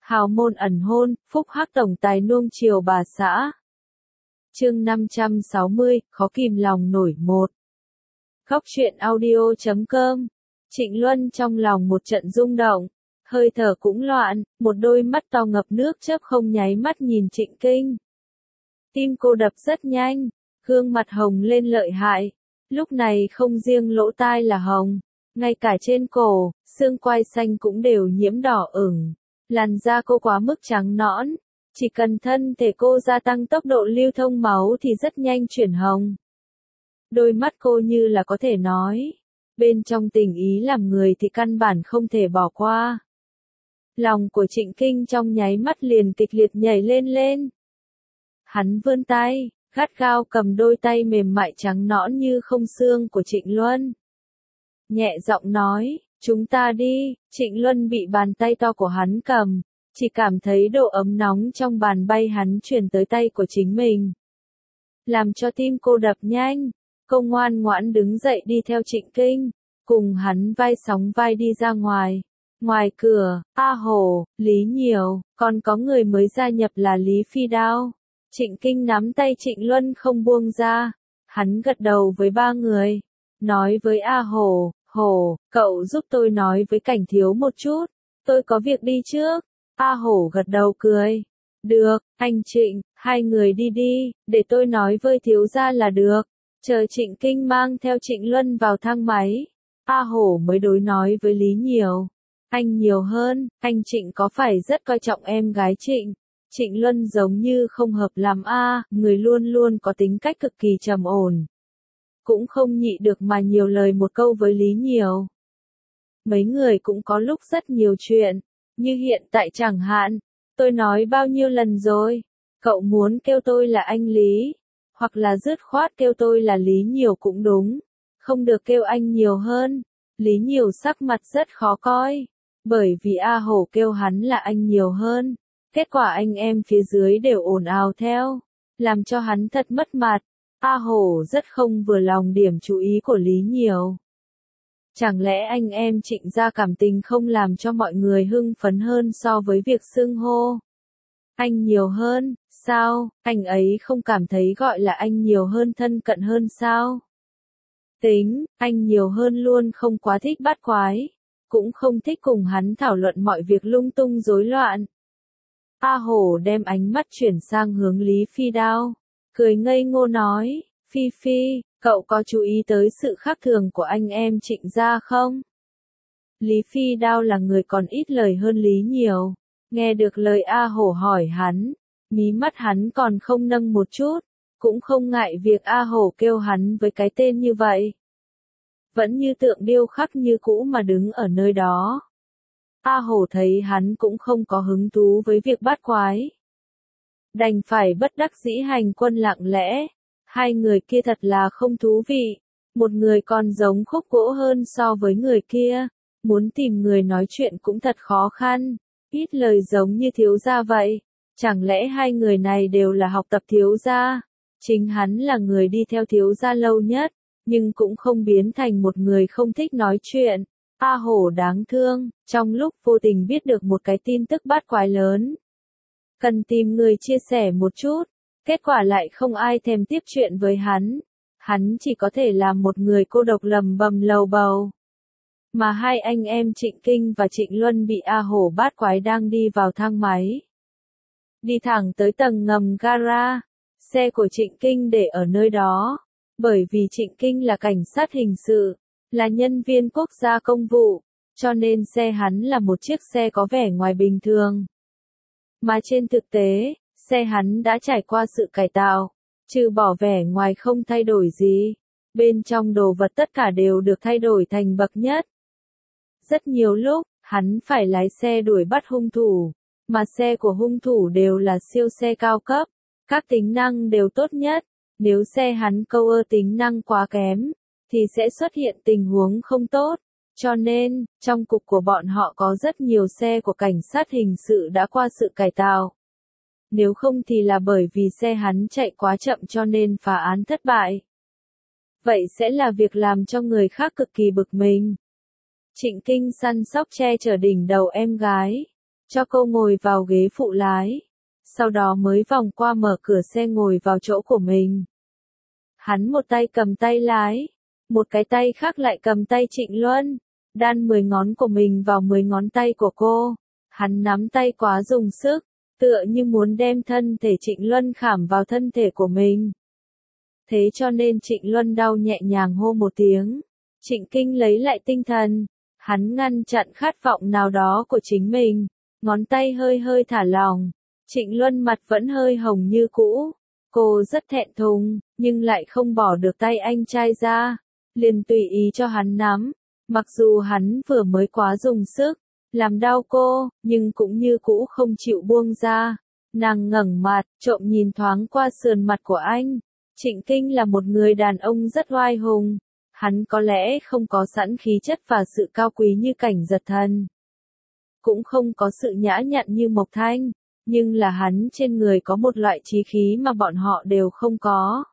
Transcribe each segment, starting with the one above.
Hào môn ẩn hôn, phúc hắc tổng tài nuông chiều bà xã. Chương 560, khó kìm lòng nổi một. Góc truyện audio.com. Trịnh Luân trong lòng một trận rung động, hơi thở cũng loạn, một đôi mắt to ngập nước chớp không nháy mắt nhìn Trịnh Kinh. Tim cô đập rất nhanh, gương mặt hồng lên lợi hại, lúc này không riêng lỗ tai là hồng, ngay cả trên cổ, xương quai xanh cũng đều nhiễm đỏ ửng. Làn da cô quá mức trắng nõn, chỉ cần thân thể cô gia tăng tốc độ lưu thông máu thì rất nhanh chuyển hồng. Đôi mắt cô như là có thể nói, bên trong tình ý làm người thì căn bản không thể bỏ qua. Lòng của Trịnh Kinh trong nháy mắt liền kịch liệt nhảy lên lên. Hắn vươn tay, gắt gao cầm đôi tay mềm mại trắng nõn như không xương của Trịnh Luân. Nhẹ giọng nói, chúng ta đi. Trịnh Luân bị bàn tay to của hắn cầm, chỉ cảm thấy độ ấm nóng trong bàn tay hắn chuyển tới tay của chính mình. Làm cho tim cô đập nhanh, cô ngoan ngoãn đứng dậy đi theo Trịnh Kinh, cùng hắn vai sóng vai đi ra ngoài. Ngoài cửa, A Hổ, Lý Nhiều, còn có người mới gia nhập là Lý Phi Đao. Trịnh Kinh nắm tay Trịnh Luân không buông ra, hắn gật đầu với ba người, nói với A Hổ, Hổ, cậu giúp tôi nói với Cảnh Thiếu một chút, tôi có việc đi trước. A Hổ gật đầu cười, được, anh Trịnh, hai người đi đi, để tôi nói với thiếu gia là được. Chờ Trịnh Kinh mang theo Trịnh Luân vào thang máy, A Hổ mới đối nói với Lý Nhiều, anh nhiều hơn, anh Trịnh có phải rất coi trọng em gái Trịnh? Trịnh Luân giống như không hợp làm người luôn luôn có tính cách cực kỳ trầm ổn. Cũng không nhịn được mà nhiều lời một câu với Lý Nhiều. Mấy người cũng có lúc rất nhiều chuyện, như hiện tại chẳng hạn, tôi nói bao nhiêu lần rồi, cậu muốn kêu tôi là anh Lý, hoặc là dứt khoát kêu tôi là Lý Nhiều cũng đúng, không được kêu anh nhiều hơn. Lý Nhiều sắc mặt rất khó coi, bởi vì A Hổ kêu hắn là anh nhiều hơn, kết quả anh em phía dưới đều ồn ào theo, làm cho hắn thật mất mặt. A Hổ rất không vừa lòng điểm chú ý của Lý Nhiều. Chẳng lẽ anh em Trịnh gia cảm tình không làm cho mọi người hưng phấn hơn so với việc xưng hô anh nhiều hơn, sao, anh ấy không cảm thấy gọi là anh nhiều hơn thân cận hơn sao? Tính, anh nhiều hơn luôn không quá thích bắt quái, cũng không thích cùng hắn thảo luận mọi việc lung tung rối loạn. A Hổ đem ánh mắt chuyển sang hướng Lý Phi Đao, cười ngây ngô nói, Phi Phi, cậu có chú ý tới sự khác thường của anh em Trịnh gia không? Lý Phi Đao là người còn ít lời hơn Lý Nhiều, nghe được lời A Hổ hỏi hắn, mí mắt hắn còn không nâng một chút, cũng không ngại việc A Hổ kêu hắn với cái tên như vậy. Vẫn như tượng điêu khắc như cũ mà đứng ở nơi đó. A Hổ thấy hắn cũng không có hứng thú với việc bắt quái, đành phải bất đắc dĩ hành quân lặng lẽ. Hai người kia thật là không thú vị, một người còn giống khúc gỗ hơn so với người kia, muốn tìm người nói chuyện cũng thật khó khăn, ít lời giống như thiếu gia vậy. Chẳng lẽ hai người này đều là học tập thiếu gia? Chính hắn là người đi theo thiếu gia lâu nhất, nhưng cũng không biến thành một người không thích nói chuyện. A Hổ đáng thương, trong lúc vô tình biết được một cái tin tức bát quái lớn, cần tìm người chia sẻ một chút, kết quả lại không ai thèm tiếp chuyện với hắn chỉ có thể làm một người cô độc lầm bầm lầu bầu. Mà hai anh em Trịnh Kinh và Trịnh Luân bị A Hổ bát quái đang đi vào thang máy, đi thẳng tới tầng ngầm gara, xe của Trịnh Kinh để ở nơi đó, bởi vì Trịnh Kinh là cảnh sát hình sự, là nhân viên quốc gia công vụ, cho nên xe hắn là một chiếc xe có vẻ ngoài bình thường. Mà trên thực tế, xe hắn đã trải qua sự cải tạo, trừ bỏ vẻ ngoài không thay đổi gì, bên trong đồ vật tất cả đều được thay đổi thành bậc nhất. Rất nhiều lúc, hắn phải lái xe đuổi bắt hung thủ, mà xe của hung thủ đều là siêu xe cao cấp, các tính năng đều tốt nhất. Nếu xe hắn câu tính năng quá kém, thì sẽ xuất hiện tình huống không tốt. Cho nên, trong cục của bọn họ có rất nhiều xe của cảnh sát hình sự đã qua sự cải tạo. Nếu không thì là bởi vì xe hắn chạy quá chậm cho nên phá án thất bại. Vậy sẽ là việc làm cho người khác cực kỳ bực mình. Trịnh Kinh săn sóc che chở đỉnh đầu em gái, cho cô ngồi vào ghế phụ lái. Sau đó mới vòng qua mở cửa xe ngồi vào chỗ của mình. Hắn một tay cầm tay lái, một cái tay khác lại cầm tay Trịnh Luân, đan 10 ngón của mình vào 10 ngón tay của cô. Hắn nắm tay quá dùng sức, tựa như muốn đem thân thể Trịnh Luân khảm vào thân thể của mình. Thế cho nên Trịnh Luân đau nhẹ nhàng hô một tiếng. Trịnh Kinh lấy lại tinh thần, hắn ngăn chặn khát vọng nào đó của chính mình, ngón tay hơi hơi thả lỏng. Trịnh Luân mặt vẫn hơi hồng như cũ. Cô rất thẹn thùng, nhưng lại không bỏ được tay anh trai ra, liền tùy ý cho hắn nắm. Mặc dù hắn vừa mới quá dùng sức, làm đau cô, nhưng cũng như cũ không chịu buông ra. Nàng ngẩng mặt, trộm nhìn thoáng qua sườn mặt của anh. Trịnh Kinh là một người đàn ông rất oai hùng. Hắn có lẽ không có sẵn khí chất và sự cao quý như Cảnh Giật Thần, cũng không có sự nhã nhặn như Mộc Thanh, nhưng là hắn trên người có một loại chí khí mà bọn họ đều không có.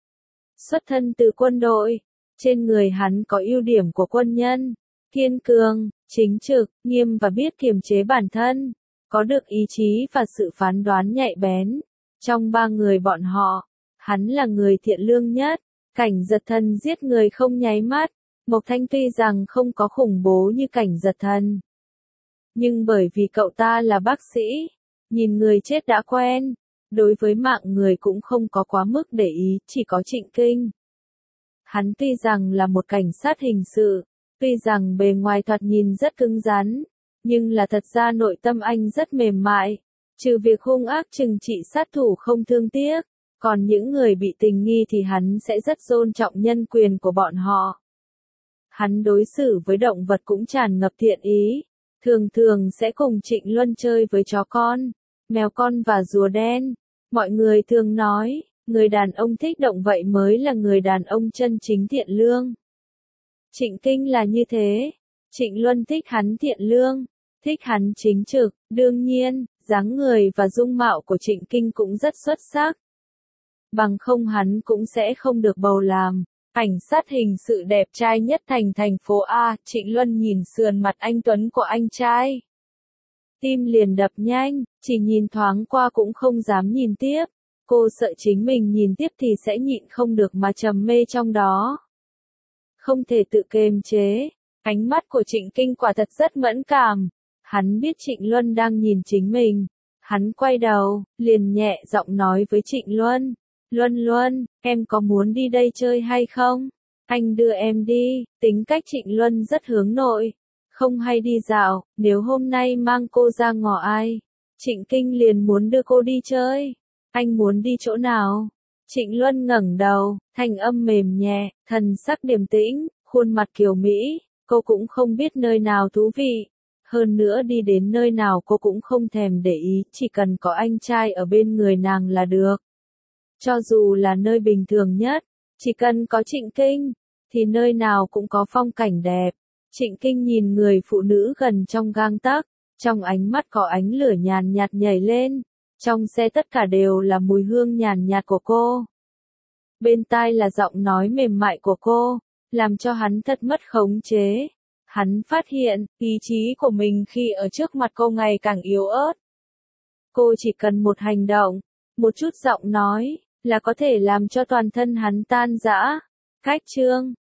Xuất thân từ quân đội, trên người hắn có ưu điểm của quân nhân, kiên cường, chính trực, nghiêm và biết kiềm chế bản thân, có được ý chí và sự phán đoán nhạy bén. Trong 3 người bọn họ, hắn là người thiện lương nhất. Cảnh Giật Thần giết người không nháy mắt. Mộc Thanh tuy rằng không có khủng bố như Cảnh Giật Thần, nhưng bởi vì cậu ta là bác sĩ, nhìn người chết đã quen, đối với mạng người cũng không có quá mức để ý. Chỉ có Trịnh Kinh, hắn tuy rằng là một cảnh sát hình sự, tuy rằng bề ngoài thoạt nhìn rất cứng rắn, nhưng là thật ra nội tâm anh rất mềm mại, trừ việc hung ác trừng trị sát thủ không thương tiếc. Còn những người bị tình nghi thì hắn sẽ rất tôn trọng nhân quyền của bọn họ. Hắn đối xử với động vật cũng tràn ngập thiện ý, thường thường sẽ cùng Trịnh Luân chơi với chó con, mèo con và rùa đen. Mọi người thường nói, người đàn ông thích động vậy mới là người đàn ông chân chính thiện lương. Trịnh Kinh là như thế. Trịnh Luân thích hắn thiện lương, thích hắn chính trực. Đương nhiên, dáng người và dung mạo của Trịnh Kinh cũng rất xuất sắc. Bằng không hắn cũng sẽ không được bầu làm cảnh sát hình sự đẹp trai nhất thành phố A. Trịnh Luân nhìn sườn mặt anh tuấn của anh trai, tim liền đập nhanh, chỉ nhìn thoáng qua cũng không dám nhìn tiếp. Cô sợ chính mình nhìn tiếp thì sẽ nhịn không được mà trầm mê trong đó, không thể tự kiềm chế. Ánh mắt của Trịnh Kinh quả thật rất mẫn cảm. Hắn biết Trịnh Luân đang nhìn chính mình. Hắn quay đầu, liền nhẹ giọng nói với Trịnh Luân. Luân, em có muốn đi đây chơi hay không? Anh đưa em đi. Tính cách Trịnh Luân rất hướng nội, không hay đi dạo. Nếu hôm nay mang cô ra ngõ ai, Trịnh Kinh liền muốn đưa cô đi chơi. Anh muốn đi chỗ nào? Trịnh Luân ngẩng đầu, thanh âm mềm nhẹ, thần sắc điềm tĩnh, khuôn mặt kiều mỹ. Cô cũng không biết nơi nào thú vị. Hơn nữa đi đến nơi nào cô cũng không thèm để ý, chỉ cần có anh trai ở bên người nàng là được. Cho dù là nơi bình thường nhất, chỉ cần có Trịnh Kinh, thì nơi nào cũng có phong cảnh đẹp. Trịnh Kinh nhìn người phụ nữ gần trong gang tấc, trong ánh mắt có ánh lửa nhàn nhạt nhảy lên. Trong xe tất cả đều là mùi hương nhàn nhạt của cô. Bên tai là giọng nói mềm mại của cô, làm cho hắn thật mất khống chế. Hắn phát hiện, ý chí của mình khi ở trước mặt cô ngày càng yếu ớt. Cô chỉ cần một hành động, một chút giọng nói, là có thể làm cho toàn thân hắn tan rã. Cách chương